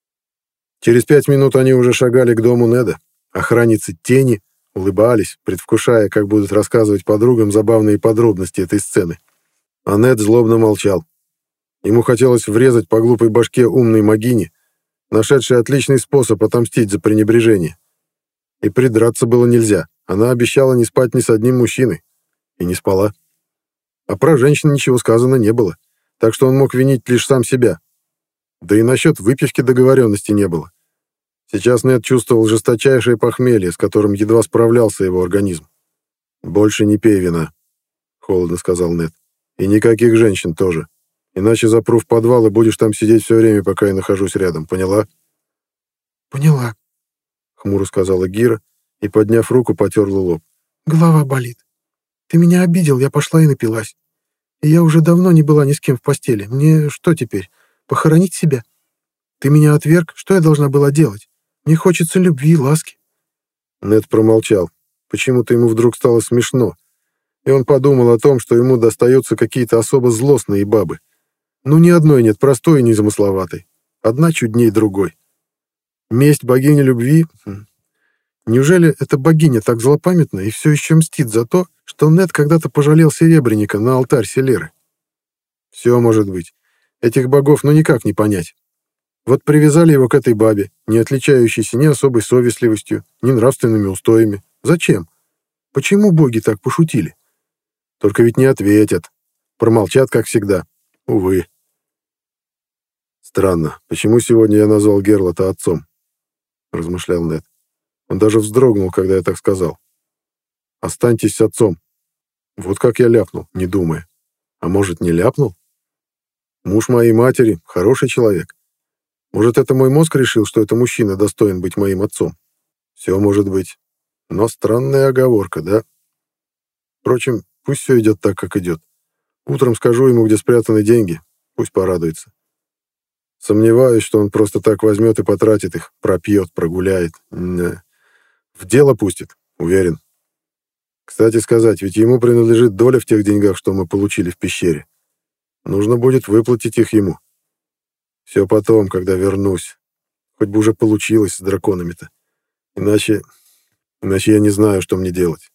Через пять минут они уже шагали к дому Неда. Охранницы Тени улыбались, предвкушая, как будут рассказывать подругам забавные подробности этой сцены. А Нед злобно молчал. Ему хотелось врезать по глупой башке умной могине, нашедшей отличный способ отомстить за пренебрежение. И придраться было нельзя. Она обещала не спать ни с одним мужчиной. И не спала. А про женщин ничего сказано не было, так что он мог винить лишь сам себя. Да и насчет выпивки договоренности не было. Сейчас Нед чувствовал жесточайшее похмелье, с которым едва справлялся его организм. «Больше не пей вина», — холодно сказал Нед. «И никаких женщин тоже. Иначе запру в подвал и будешь там сидеть все время, пока я нахожусь рядом. Поняла?» «Поняла», — хмуро сказала Гира и, подняв руку, потерла лоб. «Голова болит. Ты меня обидел, я пошла и напилась. И я уже давно не была ни с кем в постели. Мне что теперь, похоронить себя? Ты меня отверг, что я должна была делать? Мне хочется любви, ласки». Нед промолчал. Почему-то ему вдруг стало смешно. И он подумал о том, что ему достаются какие-то особо злостные бабы. Ну, ни одной нет простой и незамысловатой. Одна чудней другой. Месть богини любви... Неужели эта богиня так злопамятна и все еще мстит за то, что Нед когда-то пожалел серебряника на алтарь Селеры? Все может быть. Этих богов ну никак не понять. Вот привязали его к этой бабе, не отличающейся ни особой совестливостью, ни нравственными устоями. Зачем? Почему боги так пошутили? Только ведь не ответят. Промолчат, как всегда. Увы. Странно, почему сегодня я назвал Герлота отцом? Размышлял Нед. Он даже вздрогнул, когда я так сказал. «Останьтесь с отцом». Вот как я ляпнул, не думая. А может, не ляпнул? Муж моей матери — хороший человек. Может, это мой мозг решил, что это мужчина достоин быть моим отцом? Все может быть. Но странная оговорка, да? Впрочем, пусть все идет так, как идет. Утром скажу ему, где спрятаны деньги. Пусть порадуется. Сомневаюсь, что он просто так возьмет и потратит их, пропьет, прогуляет. Не. В дело пустит, уверен. Кстати сказать, ведь ему принадлежит доля в тех деньгах, что мы получили в пещере. Нужно будет выплатить их ему. Все потом, когда вернусь. Хоть бы уже получилось с драконами-то. Иначе... Иначе я не знаю, что мне делать.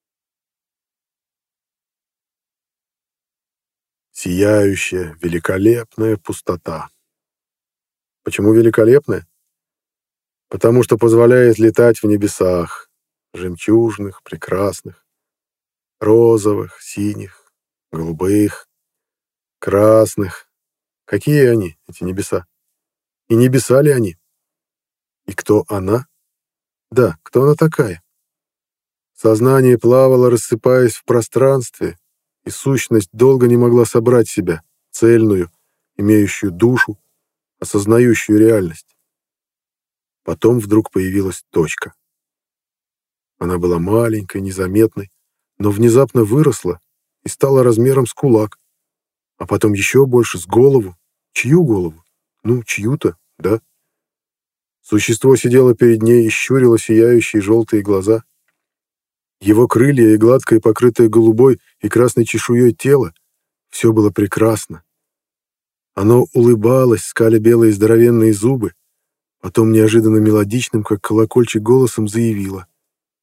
Сияющая, великолепная пустота. Почему великолепная? Потому что позволяет летать в небесах, жемчужных, прекрасных, розовых, синих, голубых, красных. Какие они, эти небеса? И небеса ли они? И кто она? Да, кто она такая? Сознание плавало, рассыпаясь в пространстве, и сущность долго не могла собрать себя, цельную, имеющую душу, осознающую реальность. Потом вдруг появилась точка. Она была маленькой, незаметной, но внезапно выросла и стала размером с кулак, а потом еще больше с голову. Чью голову? Ну, чью-то, да? Существо сидело перед ней и щурило сияющие желтые глаза. Его крылья и гладкое, покрытое голубой и красной чешуей тело — все было прекрасно. Оно улыбалось, скаля белые здоровенные зубы, потом неожиданно мелодичным, как колокольчик, голосом заявила: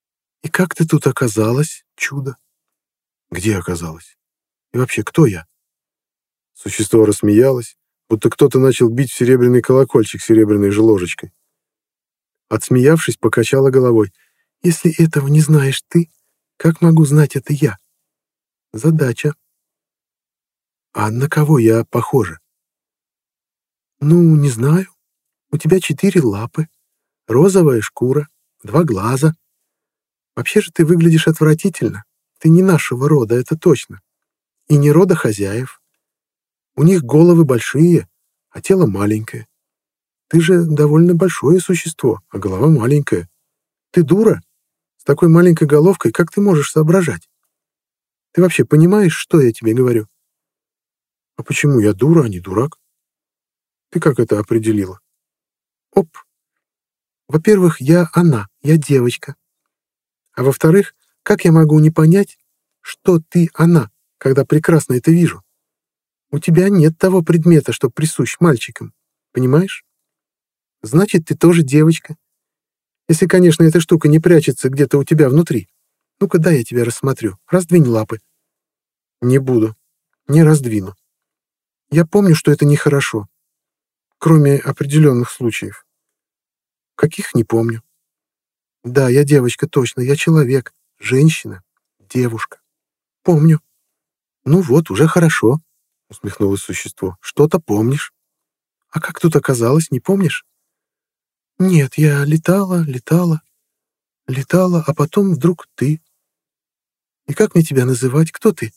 И как ты тут оказалась, чудо? Где оказалась? И вообще, кто я? Существо рассмеялось, будто кто-то начал бить в серебряный колокольчик серебряной же ложечкой. Отсмеявшись, покачала головой. Если этого не знаешь ты, как могу знать это я? Задача. А на кого я похожа? Ну, не знаю. У тебя четыре лапы, розовая шкура, два глаза. Вообще же ты выглядишь отвратительно. Ты не нашего рода, это точно. И не рода хозяев. У них головы большие, а тело маленькое. Ты же довольно большое существо, а голова маленькая. Ты дура? С такой маленькой головкой как ты можешь соображать? Ты вообще понимаешь, что я тебе говорю? А почему я дура, а не дурак? Ты как это определила? Оп. Во-первых, я она, я девочка. А во-вторых, как я могу не понять, что ты она, когда прекрасно это вижу? У тебя нет того предмета, что присущ мальчикам, понимаешь? Значит, ты тоже девочка. Если, конечно, эта штука не прячется где-то у тебя внутри. Ну-ка, дай я тебя рассмотрю. Раздвинь лапы. Не буду. Не раздвину. Я помню, что это нехорошо. Кроме определенных случаев. Каких, не помню. Да, я девочка, точно. Я человек. Женщина. Девушка. Помню. Ну вот, уже хорошо, усмехнулось существо. Что-то помнишь. А как тут оказалось, не помнишь? Нет, я летала, летала, летала, а потом вдруг ты. И как мне тебя называть? Кто ты?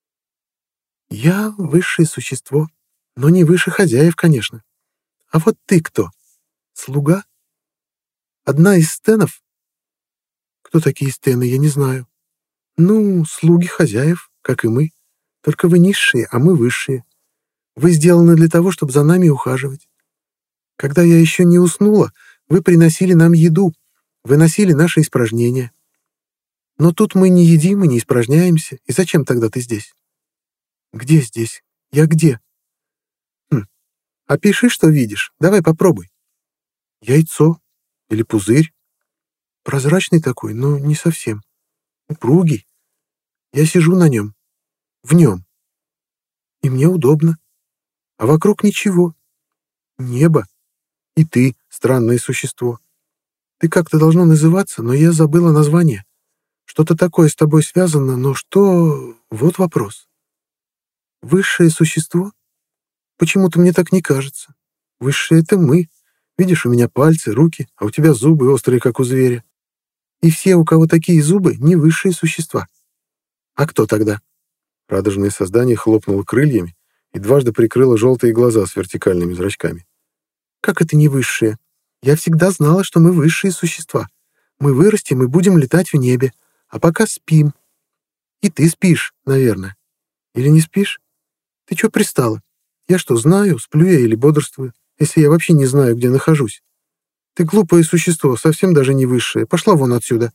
Я высшее существо, но не выше хозяев, конечно. А вот ты кто? Слуга? Одна из стенов? Кто такие стены, я не знаю. Ну, слуги хозяев, как и мы. Только вы низшие, а мы высшие. Вы сделаны для того, чтобы за нами ухаживать. Когда я еще не уснула, вы приносили нам еду, выносили наши испражнения. Но тут мы не едим и не испражняемся. И зачем тогда ты здесь? Где здесь? Я где? Хм. Опиши, что видишь. Давай попробуй. Яйцо или пузырь. Прозрачный такой, но не совсем. Упругий. Я сижу на нем. В нем. И мне удобно. А вокруг ничего. Небо. И ты, странное существо. Ты как-то должно называться, но я забыла название. Что-то такое с тобой связано, но что... Вот вопрос. Высшее существо? Почему-то мне так не кажется. Высшее — это мы. Видишь, у меня пальцы, руки, а у тебя зубы острые, как у зверя. И все, у кого такие зубы, не высшие существа. А кто тогда? Радужное создание хлопнуло крыльями и дважды прикрыло желтые глаза с вертикальными зрачками. Как это не высшие? Я всегда знала, что мы высшие существа. Мы вырастем и будем летать в небе, а пока спим. И ты спишь, наверное. Или не спишь? Ты чё пристала? Я что, знаю, сплю я или бодрствую, если я вообще не знаю, где нахожусь? Ты глупое существо, совсем даже не высшее. Пошла вон отсюда.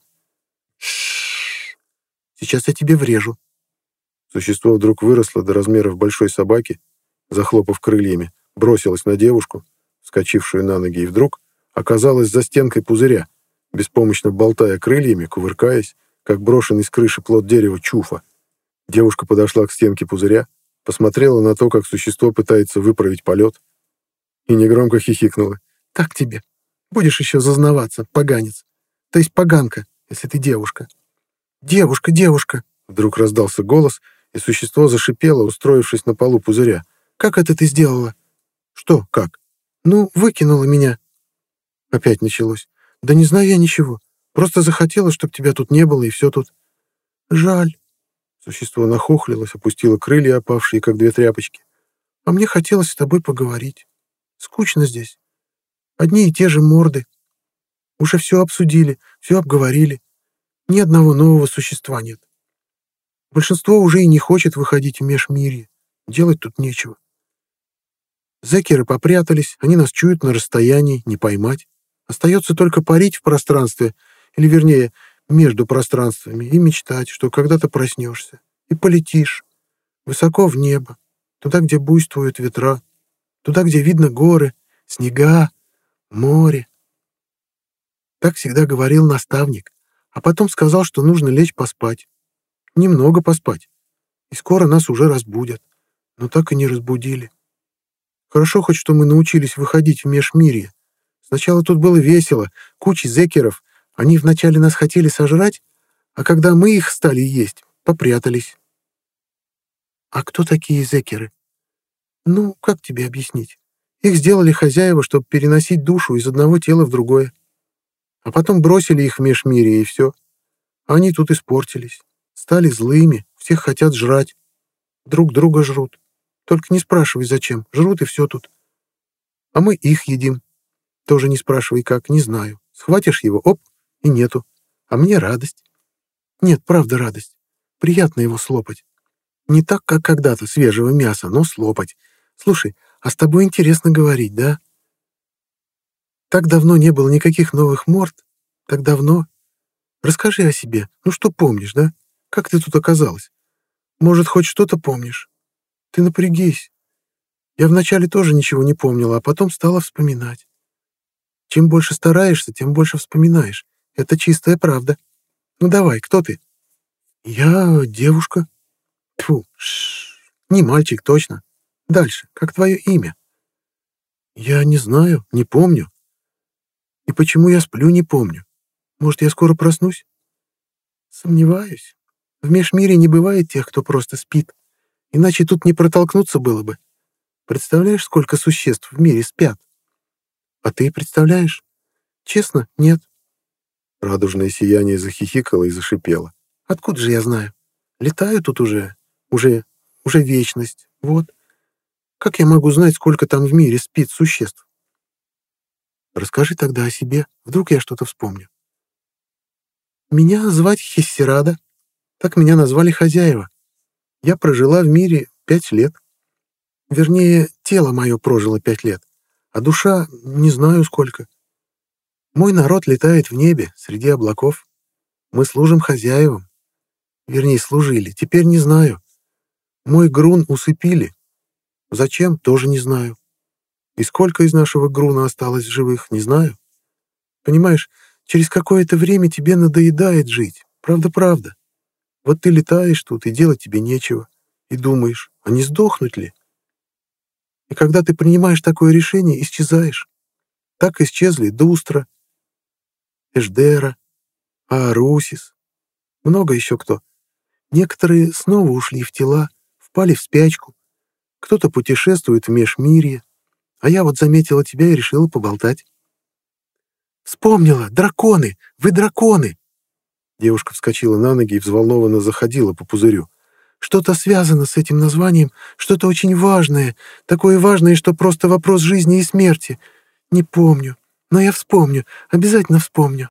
Ш-ш-ш. Сейчас я тебе врежу. Существо вдруг выросло до размеров большой собаки, захлопав крыльями, бросилось на девушку, вскочившую на ноги, и вдруг оказалась за стенкой пузыря, беспомощно болтая крыльями, кувыркаясь, как брошенный с крыши плод дерева чуфа. Девушка подошла к стенке пузыря, посмотрела на то, как существо пытается выправить полет, и негромко хихикнула. «Так тебе. Будешь еще зазнаваться, поганец. То есть поганка, если ты девушка». «Девушка, девушка!» Вдруг раздался голос, и существо зашипело, устроившись на полу пузыря. «Как это ты сделала?» «Что, как?» «Ну, выкинула меня». Опять началось. «Да не знаю я ничего. Просто захотела, чтобы тебя тут не было, и все тут». «Жаль». Существо нахохлилось, опустило крылья, опавшие, как две тряпочки. «А мне хотелось с тобой поговорить. Скучно здесь. Одни и те же морды. Уже все обсудили, все обговорили. Ни одного нового существа нет. Большинство уже и не хочет выходить в межмирье. Делать тут нечего. Зекеры попрятались, они нас чуют на расстоянии, не поймать. Остается только парить в пространстве, или, вернее, между пространствами, и мечтать, что когда-то проснешься, и полетишь высоко в небо, туда, где буйствуют ветра, туда, где видно горы, снега, море. Так всегда говорил наставник, А потом сказал, что нужно лечь поспать. Немного поспать. И скоро нас уже разбудят. Но так и не разбудили. Хорошо хоть, что мы научились выходить в межмирье. Сначала тут было весело, куча зекеров. Они вначале нас хотели сожрать, а когда мы их стали есть, попрятались. А кто такие зекеры? Ну, как тебе объяснить? Их сделали хозяева, чтобы переносить душу из одного тела в другое. А потом бросили их в межмирье, и все. Они тут испортились. Стали злыми, всех хотят жрать. Друг друга жрут. Только не спрашивай, зачем. Жрут, и все тут. А мы их едим. Тоже не спрашивай, как, не знаю. Схватишь его, оп, и нету. А мне радость. Нет, правда радость. Приятно его слопать. Не так, как когда-то, свежего мяса, но слопать. Слушай, а с тобой интересно говорить, да? Так давно не было никаких новых морд. Так давно. Расскажи о себе. Ну что помнишь, да? Как ты тут оказалась? Может, хоть что-то помнишь? Ты напрягись. Я вначале тоже ничего не помнила, а потом стала вспоминать. Чем больше стараешься, тем больше вспоминаешь. Это чистая правда. Ну давай, кто ты? Я девушка. Тьфу, не мальчик, точно. Дальше, как твое имя? Я не знаю, не помню. И почему я сплю, не помню. Может, я скоро проснусь? Сомневаюсь. В межмире не бывает тех, кто просто спит. Иначе тут не протолкнуться было бы. Представляешь, сколько существ в мире спят? А ты представляешь? Честно, нет. Радужное сияние захихикало и зашипело. Откуда же я знаю? Летаю тут уже, уже, уже вечность. Вот. Как я могу знать, сколько там в мире спит существ? Расскажи тогда о себе, вдруг я что-то вспомню. Меня звать Хессерада. Так меня назвали хозяева. Я прожила в мире пять лет. Вернее, тело мое прожило пять лет, а душа не знаю сколько. Мой народ летает в небе, среди облаков. Мы служим хозяевам. Вернее, служили, теперь не знаю. Мой грун усыпили. Зачем, тоже не знаю. И сколько из нашего груна осталось живых, не знаю. Понимаешь, через какое-то время тебе надоедает жить. Правда-правда. Вот ты летаешь тут, и делать тебе нечего. И думаешь, а не сдохнуть ли? И когда ты принимаешь такое решение, исчезаешь. Так исчезли Дустра, Эшдера, Аарусис. Много еще кто. Некоторые снова ушли в тела, впали в спячку. Кто-то путешествует в межмирье. А я вот заметила тебя и решила поболтать. «Вспомнила! Драконы! Вы драконы!» Девушка вскочила на ноги и взволнованно заходила по пузырю. «Что-то связано с этим названием, что-то очень важное, такое важное, что просто вопрос жизни и смерти. Не помню, но я вспомню, обязательно вспомню».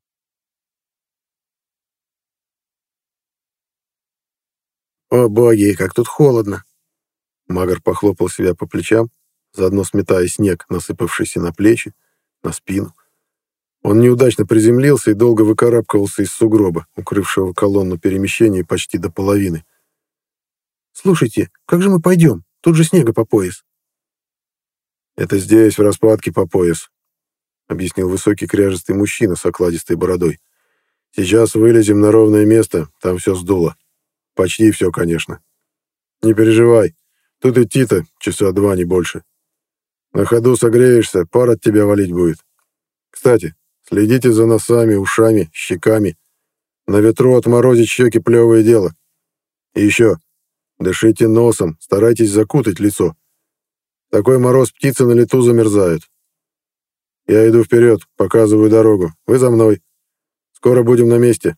«О боги, как тут холодно!» Магар похлопал себя по плечам, заодно сметая снег, насыпавшийся на плечи, на спину. Он неудачно приземлился и долго выкарабкивался из сугроба, укрывшего колонну перемещения почти до половины. «Слушайте, как же мы пойдем? Тут же снега по пояс». «Это здесь, в распадке по пояс», — объяснил высокий кряжестый мужчина с окладистой бородой. «Сейчас вылезем на ровное место, там все сдуло. Почти все, конечно. Не переживай, тут идти-то часа два, не больше. На ходу согреешься, пар от тебя валить будет. Кстати, следите за носами, ушами, щеками. На ветру отморозить щеки — плевое дело. И еще, дышите носом, старайтесь закутать лицо. Такой мороз птицы на лету замерзают. Я иду вперед, показываю дорогу. Вы за мной. Скоро будем на месте».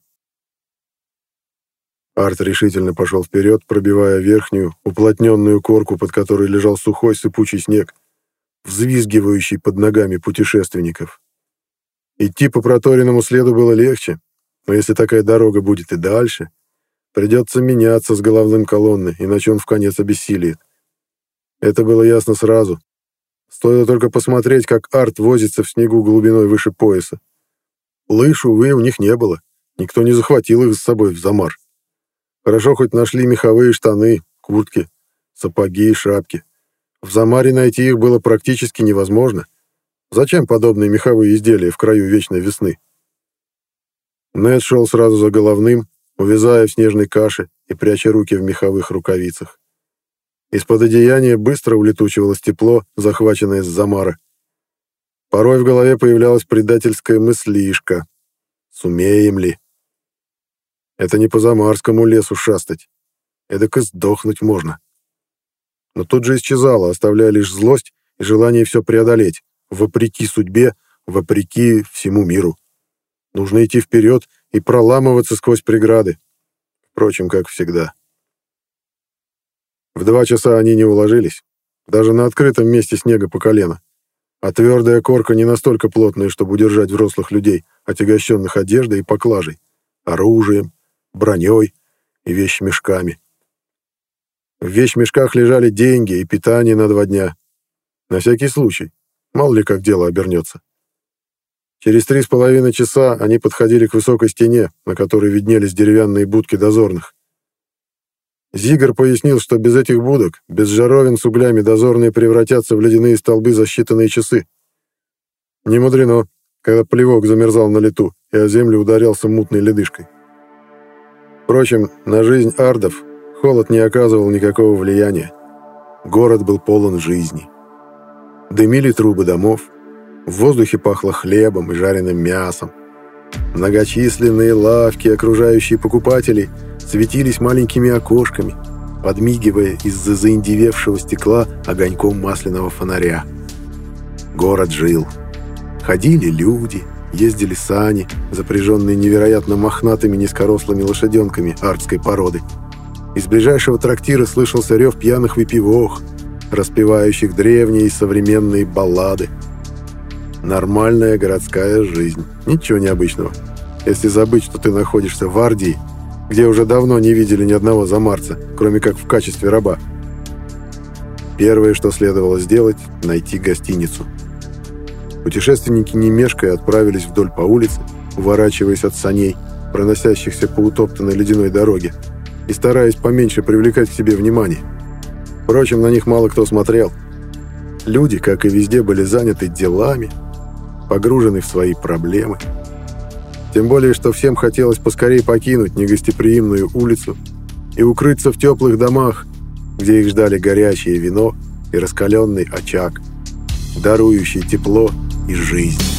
Арт решительно пошел вперед, пробивая верхнюю, уплотненную корку, под которой лежал сухой сыпучий снег, взвизгивающий под ногами путешественников. Идти по проторенному следу было легче, но если такая дорога будет и дальше, придется меняться с головным колонны, иначе он вконец обессилиет. Это было ясно сразу. Стоило только посмотреть, как Арт возится в снегу глубиной выше пояса. Лыж, увы, у них не было. Никто не захватил их с собой в замар. Хорошо хоть нашли меховые штаны, куртки, сапоги и шапки. В замаре найти их было практически невозможно. Зачем подобные меховые изделия в краю вечной весны? Нед шел сразу за головным, увязая в снежной каше и пряча руки в меховых рукавицах. Из-под одеяния быстро улетучивалось тепло, захваченное с замара. Порой в голове появлялась предательская мыслишка. Сумеем ли? Это не по замарскому лесу шастать. Эдак и сдохнуть можно. Но тут же исчезало, оставляя лишь злость и желание все преодолеть, вопреки судьбе, вопреки всему миру. Нужно идти вперед и проламываться сквозь преграды. Впрочем, как всегда. В два часа они не уложились, даже на открытом месте снега по колено. А твердая корка не настолько плотная, чтобы удержать взрослых людей, отягощенных одеждой и поклажей, оружием, броней и вещмешками. В вещмешках лежали деньги и питание на два дня. На всякий случай, мало ли как дело обернется. Через три с половиной часа они подходили к высокой стене, на которой виднелись деревянные будки дозорных. Зигар пояснил, что без этих будок, без жаровин с углями дозорные превратятся в ледяные столбы за считанные часы. Не мудрено, когда плевок замерзал на лету и о землю ударялся мутной ледышкой. Впрочем, на жизнь ардов холод не оказывал никакого влияния. Город был полон жизни. Дымили трубы домов, в воздухе пахло хлебом и жареным мясом. Многочисленные лавки, окружающие покупателей, светились маленькими окошками, подмигивая из-за заиндевевшего стекла огоньком масляного фонаря. Город жил. Ходили люди, ездили сани, запряженные невероятно мохнатыми низкорослыми лошаденками ардской породы. Из ближайшего трактира слышался рев пьяных выпивох, распевающих древние и современные баллады. Нормальная городская жизнь. Ничего необычного. Если забыть, что ты находишься в Ардии, где уже давно не видели ни одного замарца, кроме как в качестве раба. Первое, что следовало сделать — найти гостиницу. Путешественники, не мешкая, отправились вдоль по улице, уворачиваясь от саней, проносящихся по утоптанной ледяной дороге, и стараясь поменьше привлекать к себе внимание. Впрочем, на них мало кто смотрел. Люди, как и везде, были заняты делами, погружены в свои проблемы. Тем более, что всем хотелось поскорее покинуть негостеприимную улицу и укрыться в теплых домах, где их ждали горячее вино и раскаленный очаг, дарующий тепло и жизнь.